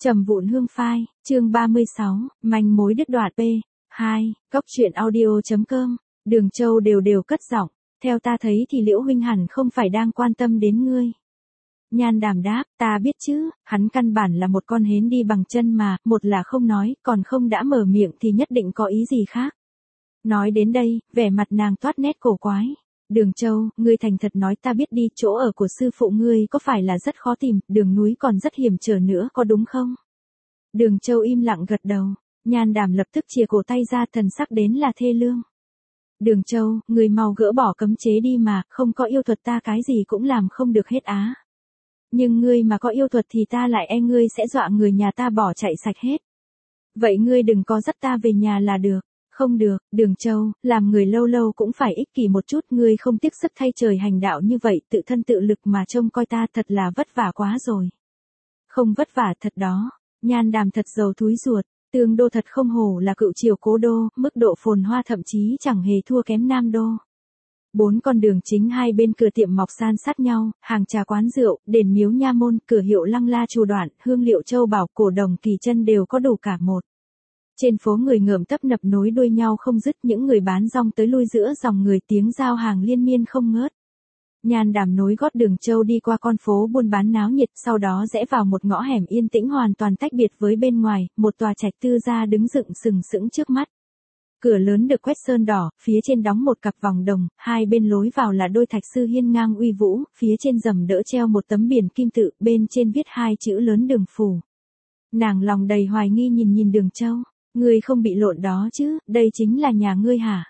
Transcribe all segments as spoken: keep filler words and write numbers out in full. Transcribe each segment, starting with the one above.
Trầm vụn hương phai, chương ba mươi sáu, manh mối đứt đoạn P. hai, Cốc truyện audio chấm com, Đường Châu đều đều cất giọng, theo ta thấy thì Liễu huynh hẳn không phải đang quan tâm đến ngươi. Nhan Đàm đáp, ta biết chứ, hắn căn bản là một con hến đi bằng chân mà, một là không nói, còn không đã mở miệng thì nhất định có ý gì khác. Nói đến đây, vẻ mặt nàng toát nét cổ quái. Đường Châu, ngươi thành thật nói ta biết đi, chỗ ở của sư phụ ngươi có phải là rất khó tìm, đường núi còn rất hiểm trở nữa có đúng không? Đường Châu im lặng gật đầu, Nhan Đàm lập tức chìa cổ tay ra, thần sắc đến là thê lương. Đường Châu, ngươi mau gỡ bỏ cấm chế đi mà, không có yêu thuật ta cái gì cũng làm không được hết á. Nhưng ngươi mà có yêu thuật thì ta lại e ngươi sẽ dọa người nhà ta bỏ chạy sạch hết. Vậy ngươi đừng có dắt ta về nhà là được. Không được, Đường Châu, làm người lâu lâu cũng phải ích kỷ một chút, ngươi không tiếc sức thay trời hành đạo như vậy, tự thân tự lực mà trông coi ta thật là vất vả quá rồi. Không vất vả thật đó, Nhan Đàm thật giàu thúi ruột, Tương Đô thật không hổ là cựu triều cố đô, mức độ phồn hoa thậm chí chẳng hề thua kém Nam Đô. Bốn con đường chính hai bên cửa tiệm mọc san sát nhau, hàng trà quán rượu, đền miếu nha môn, cửa hiệu lăng la chùa đoạn, hương liệu châu bảo, cổ đồng kỳ chân đều có đủ cả một. Trên phố người ngợm tấp nập nối đuôi nhau không dứt, những người bán rong tới lui giữa dòng người, tiếng giao hàng liên miên không ngớt. Nhan Đàm nối gót Đường Châu đi qua con phố buôn bán náo nhiệt, sau đó rẽ vào một ngõ hẻm yên tĩnh hoàn toàn tách biệt với bên ngoài, một tòa trạch tư gia đứng dựng sừng sững trước mắt. Cửa lớn được quét sơn đỏ, phía trên đóng một cặp vòng đồng, hai bên lối vào là đôi thạch sư hiên ngang uy vũ, phía trên rầm đỡ treo một tấm biển kim tự, bên trên viết hai chữ lớn Đường phủ. Nàng lòng đầy hoài nghi nhìn nhìn Đường Châu. Ngươi không bị lộn đó chứ, đây chính là nhà ngươi hả?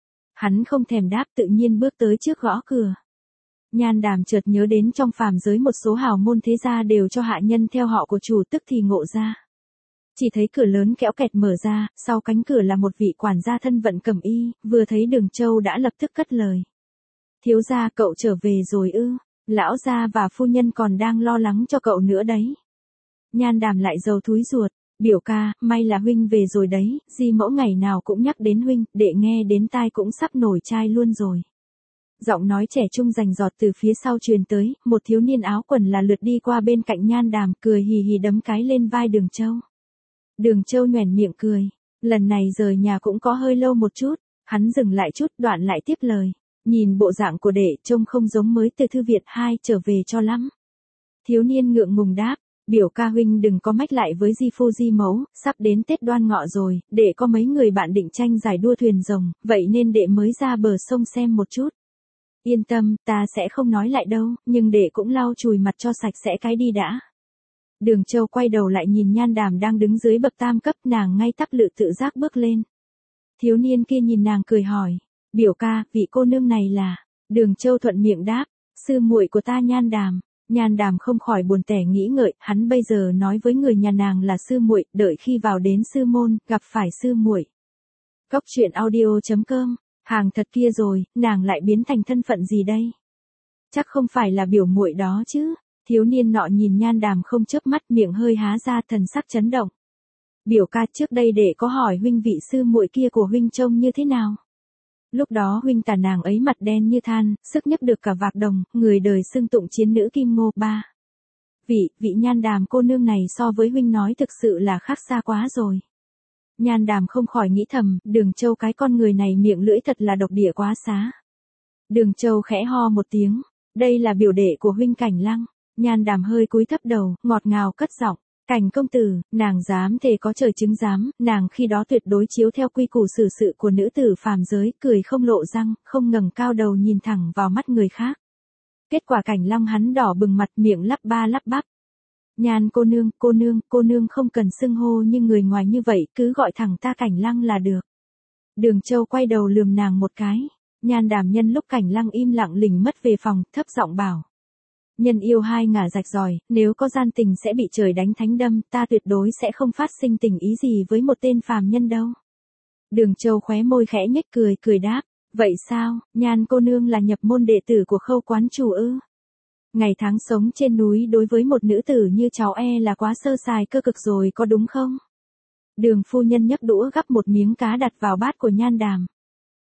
Hắn không thèm đáp, tự nhiên bước tới trước gõ cửa. Nhan Đàm chợt nhớ đến trong phàm giới một số hào môn thế gia đều cho hạ nhân theo họ của chủ, tức thì ngộ ra. Chỉ thấy cửa lớn kéo kẹt mở ra, sau cánh cửa là một vị quản gia thân vận cẩm y, vừa thấy Đường Châu đã lập tức cất lời. Thiếu gia, cậu trở về rồi ư? Lão gia và phu nhân còn đang lo lắng cho cậu nữa đấy. Nhan Đàm lại giàu thúi ruột. Biểu ca, may là huynh về rồi đấy, di mẫu ngày nào cũng nhắc đến huynh, đệ nghe đến tai cũng sắp nổi chai luôn rồi. Giọng nói trẻ trung rành rọt từ phía sau truyền tới, một thiếu niên áo quần là lượt đi qua bên cạnh Nhan Đàm, cười hì hì đấm cái lên vai Đường Châu. Đường Châu nhoẻn miệng cười, lần này rời nhà cũng có hơi lâu một chút, hắn dừng lại chút, đoạn lại tiếp lời. Nhìn bộ dạng của đệ trông không giống mới từ thư viện hai trở về cho lắm. Thiếu niên ngượng ngùng đáp. Biểu ca huynh đừng có mách lại với di phu di mẫu, sắp đến Tết Đoan Ngọ rồi, đệ có mấy người bạn định tranh giải đua thuyền rồng, vậy nên đệ mới ra bờ sông xem một chút. Yên tâm, ta sẽ không nói lại đâu, nhưng đệ cũng lau chùi mặt cho sạch sẽ cái đi đã. Đường Châu quay đầu lại nhìn Nhan Đàm đang đứng dưới bậc tam cấp, nàng ngay tắp lự tự giác bước lên. Thiếu niên kia nhìn nàng cười hỏi, biểu ca, vị cô nương này là? Đường Châu thuận miệng đáp, sư muội của ta Nhan Đàm. Nhan Đàm không khỏi buồn tẻ nghĩ ngợi, hắn bây giờ nói với người nhà nàng là sư muội, đợi khi vào đến sư môn, gặp phải sư muội. Cốc truyện audio chấm com, hàng thật kia rồi, nàng lại biến thành thân phận gì đây? Chắc không phải là biểu muội đó chứ? Thiếu niên nọ nhìn Nhan Đàm không chớp mắt, miệng hơi há ra, thần sắc chấn động. Biểu ca, trước đây để có hỏi huynh vị sư muội kia của huynh trông như thế nào? Lúc đó huynh tả nàng ấy mặt đen như than, sức nhấc được cả vạc đồng, người đời xưng tụng chiến nữ kim ngô ba. Vị, vị Nhan Đàm cô nương này so với huynh nói thực sự là khác xa quá rồi. Nhan Đàm không khỏi nghĩ thầm, Đường Châu cái con người này miệng lưỡi thật là độc địa quá xá. Đường Châu khẽ ho một tiếng, đây là biểu đệ của huynh Cảnh Lăng. Nhan Đàm hơi cúi thấp đầu, ngọt ngào cất giọng. Cảnh công tử, nàng dám thề có trời chứng giám, nàng khi đó tuyệt đối chiếu theo quy củ xử sự của nữ tử phàm giới, cười không lộ răng, không ngẩng cao đầu nhìn thẳng vào mắt người khác. Kết quả Cảnh Lăng hắn đỏ bừng mặt, miệng lắp ba lắp bắp. Nhan cô nương, cô nương, cô nương không cần xưng hô như người ngoài như vậy, cứ gọi thẳng ta Cảnh Lăng là được. Đường Châu quay đầu lườm nàng một cái. Nhan Đàm nhân lúc Cảnh Lăng im lặng lình mất về phòng, thấp giọng bảo. Nhân yêu hai ngả rạch ròi, nếu có gian tình sẽ bị trời đánh thánh đâm, ta tuyệt đối sẽ không phát sinh tình ý gì với một tên phàm nhân đâu. Đường Châu khóe môi khẽ nhếch cười, cười đáp, vậy sao, Nhan cô nương là nhập môn đệ tử của Khâu quán chủ ư? Ngày tháng sống trên núi đối với một nữ tử như cháu e là quá sơ sài cơ cực rồi có đúng không? Đường phu nhân nhấc đũa gắp một miếng cá đặt vào bát của Nhan Đàm.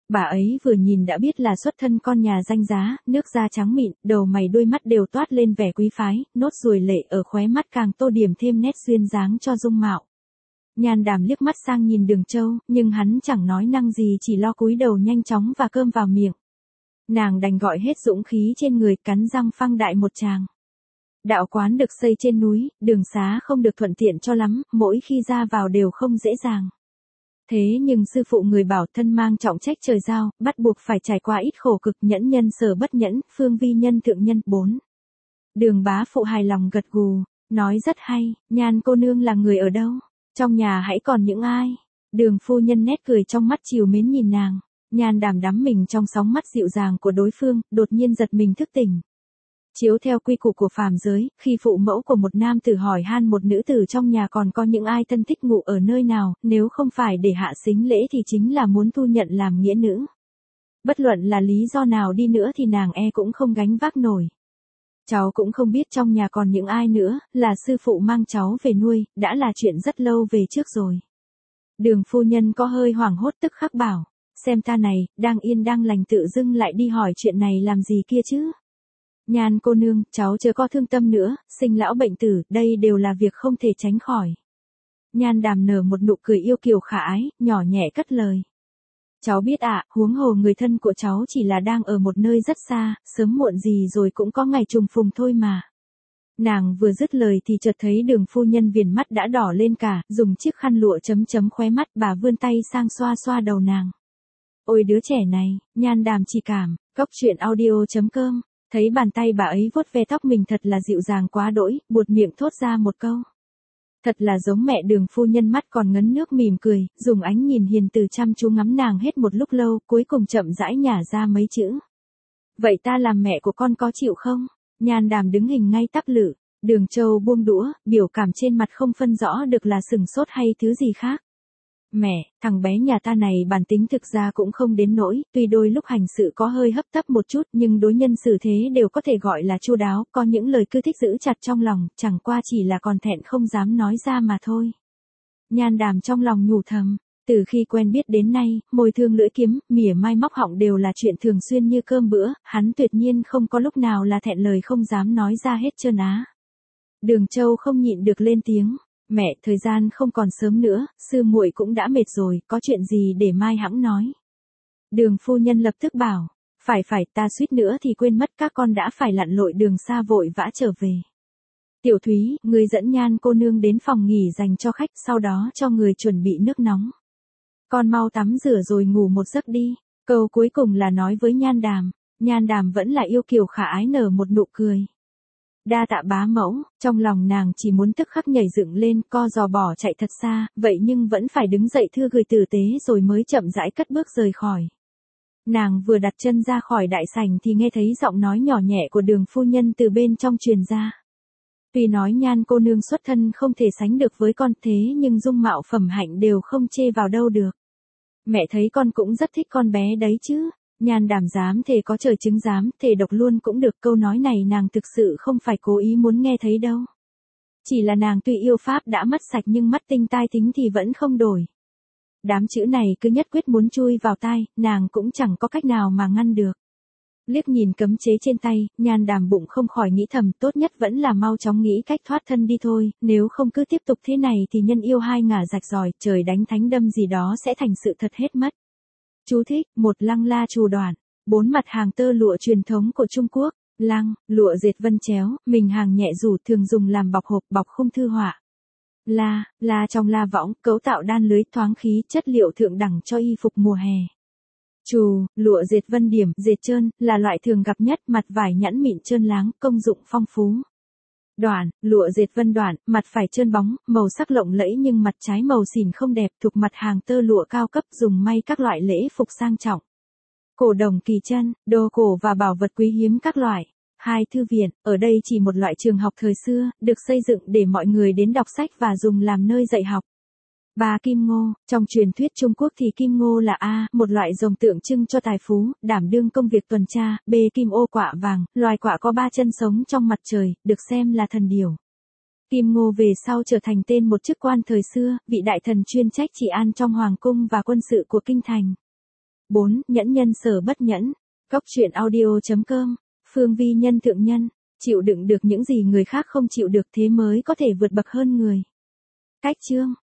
Bà ấy vừa nhìn đã biết là xuất thân con nhà danh giá, nước da trắng mịn, đầu mày đôi mắt đều toát lên vẻ quý phái, nốt ruồi lệ ở khóe mắt càng tô điểm thêm nét duyên dáng cho dung mạo. Nhan Đàm liếc mắt sang nhìn Đường Châu, nhưng hắn chẳng nói năng gì, chỉ lo cúi đầu nhanh chóng và cơm vào miệng. Nàng đành gọi hết dũng khí trên người, cắn răng phang đại một tràng. Đạo quán được xây trên núi, đường xá không được thuận tiện cho lắm, mỗi khi ra vào đều không dễ dàng. Thế nhưng sư phụ người bảo thân mang trọng trách trời giao, bắt buộc phải trải qua ít khổ cực, nhẫn nhân sở bất nhẫn, phương vi nhân thượng nhân. Bốn. Đường bá phụ hài lòng gật gù, nói rất hay. Nhan cô nương là người ở đâu? Trong nhà hãy còn những ai? Đường phu nhân nét cười trong mắt trìu mến nhìn nàng. Nhan Đàm đắm mình trong sóng mắt dịu dàng của đối phương, đột nhiên giật mình thức tỉnh. Chiếu theo quy củ của phàm giới, khi phụ mẫu của một nam tử hỏi han một nữ tử trong nhà còn có những ai thân thích ngủ ở nơi nào, nếu không phải để hạ sính lễ thì chính là muốn thu nhận làm nghĩa nữ. Bất luận là lý do nào đi nữa thì nàng e cũng không gánh vác nổi. Cháu cũng không biết trong nhà còn những ai nữa, là sư phụ mang cháu về nuôi, đã là chuyện rất lâu về trước rồi. Đường phu nhân có hơi hoảng hốt tức khắc bảo, xem ta này, đang yên đang lành tự dưng lại đi hỏi chuyện này làm gì kia chứ. Nhan cô nương, cháu chớ có thương tâm nữa, sinh lão bệnh tử, đây đều là việc không thể tránh khỏi. Nhan Đàm nở một nụ cười yêu kiều khả ái, nhỏ nhẹ cất lời. Cháu biết ạ, à, huống hồ người thân của cháu chỉ là đang ở một nơi rất xa, sớm muộn gì rồi cũng có ngày trùng phùng thôi mà. Nàng vừa dứt lời thì chợt thấy Đường phu nhân viền mắt đã đỏ lên cả, dùng chiếc khăn lụa chấm chấm khóe mắt, bà vươn tay sang xoa xoa đầu nàng. Ôi đứa trẻ này, Nhan Đàm chỉ cảm, cốc truyện audio chấm com. Thấy bàn tay bà ấy vuốt ve tóc mình thật là dịu dàng quá đỗi, buột miệng thốt ra một câu. Thật là giống mẹ. Đường phu nhân mắt còn ngấn nước mỉm cười, dùng ánh nhìn hiền từ chăm chú ngắm nàng hết một lúc lâu, cuối cùng chậm rãi nhả ra mấy chữ. Vậy ta làm mẹ của con có chịu không? Nhan Đàm đứng hình ngay tắp lự, Đường Châu buông đũa, biểu cảm trên mặt không phân rõ được là sừng sốt hay thứ gì khác. Mẹ, thằng bé nhà ta này bản tính thực ra cũng không đến nỗi, tuy đôi lúc hành sự có hơi hấp tấp một chút nhưng đối nhân xử thế đều có thể gọi là chu đáo, có những lời cứ thích giữ chặt trong lòng, chẳng qua chỉ là còn thẹn không dám nói ra mà thôi. Nhan Đàm trong lòng nhủ thầm, từ khi quen biết đến nay, môi thương lưỡi kiếm, mỉa mai móc họng đều là chuyện thường xuyên như cơm bữa, hắn tuyệt nhiên không có lúc nào là thẹn lời không dám nói ra hết trơn á. Đường Châu không nhịn được lên tiếng. Mẹ, thời gian không còn sớm nữa, sư muội cũng đã mệt rồi, có chuyện gì để mai hẵng nói. Đường phu nhân lập tức bảo, phải phải, ta suýt nữa thì quên mất, các con đã phải lặn lội đường xa vội vã trở về. Tiểu Thúy, người dẫn Nhan cô nương đến phòng nghỉ dành cho khách, sau đó cho người chuẩn bị nước nóng. Con mau tắm rửa rồi ngủ một giấc đi. Câu cuối cùng là nói với Nhan Đàm. Nhan Đàm vẫn là yêu kiều khả ái nở một nụ cười. Đa tạ bá mẫu, trong lòng nàng chỉ muốn tức khắc nhảy dựng lên, co giò bỏ chạy thật xa, vậy nhưng vẫn phải đứng dậy thưa gửi tử tế rồi mới chậm rãi cất bước rời khỏi. Nàng vừa đặt chân ra khỏi đại sảnh thì nghe thấy giọng nói nhỏ nhẹ của Đường phu nhân từ bên trong truyền ra. Tuy nói Nhan cô nương xuất thân không thể sánh được với con, thế nhưng dung mạo phẩm hạnh đều không chê vào đâu được. Mẹ thấy con cũng rất thích con bé đấy chứ. Nhan Đàm dám thề có trời chứng giám, thề độc luôn cũng được, câu nói này nàng thực sự không phải cố ý muốn nghe thấy đâu. Chỉ là nàng tuy yêu pháp đã mất sạch nhưng mắt tinh tai tính thì vẫn không đổi. Đám chữ này cứ nhất quyết muốn chui vào tai, nàng cũng chẳng có cách nào mà ngăn được. Liếc nhìn cấm chế trên tay, Nhan Đàm bụng không khỏi nghĩ thầm, tốt nhất vẫn là mau chóng nghĩ cách thoát thân đi thôi, nếu không cứ tiếp tục thế này thì nhân yêu hai ngả rạch ròi, trời đánh thánh đâm gì đó sẽ thành sự thật hết mất. Chú thích, một lăng la trù đoạn, bốn mặt hàng tơ lụa truyền thống của Trung Quốc, lăng, lụa dệt vân chéo, mình hàng nhẹ rủ thường dùng làm bọc hộp, bọc khung thư họa. La, la trong la võng, cấu tạo đan lưới thoáng khí, chất liệu thượng đẳng cho y phục mùa hè. Trù, lụa dệt vân điểm, dệt trơn, là loại thường gặp nhất, mặt vải nhẵn mịn trơn láng, công dụng phong phú. Đoạn, lụa dệt vân đoạn, mặt phải trơn bóng, màu sắc lộng lẫy nhưng mặt trái màu xỉn không đẹp, thuộc mặt hàng tơ lụa cao cấp dùng may các loại lễ phục sang trọng. Cổ đồng kỳ chân, đồ cổ và bảo vật quý hiếm các loại. Hai thư viện, ở đây chỉ một loại trường học thời xưa, được xây dựng để mọi người đến đọc sách và dùng làm nơi dạy học. Ba kim ngô, trong truyền thuyết Trung Quốc thì kim ngô là A, một loại rồng tượng trưng cho tài phú, đảm đương công việc tuần tra, B kim ô quạ vàng, loài quạ có ba chân sống trong mặt trời, được xem là thần điểu. Kim ngô về sau trở thành tên một chức quan thời xưa, vị đại thần chuyên trách trị an trong hoàng cung và quân sự của kinh thành. bốn. Nhẫn nhân sở bất nhẫn. Cốc truyện audio chấm com. Phương vi nhân thượng nhân. Chịu đựng được những gì người khác không chịu được thế mới có thể vượt bậc hơn người. Cách chương.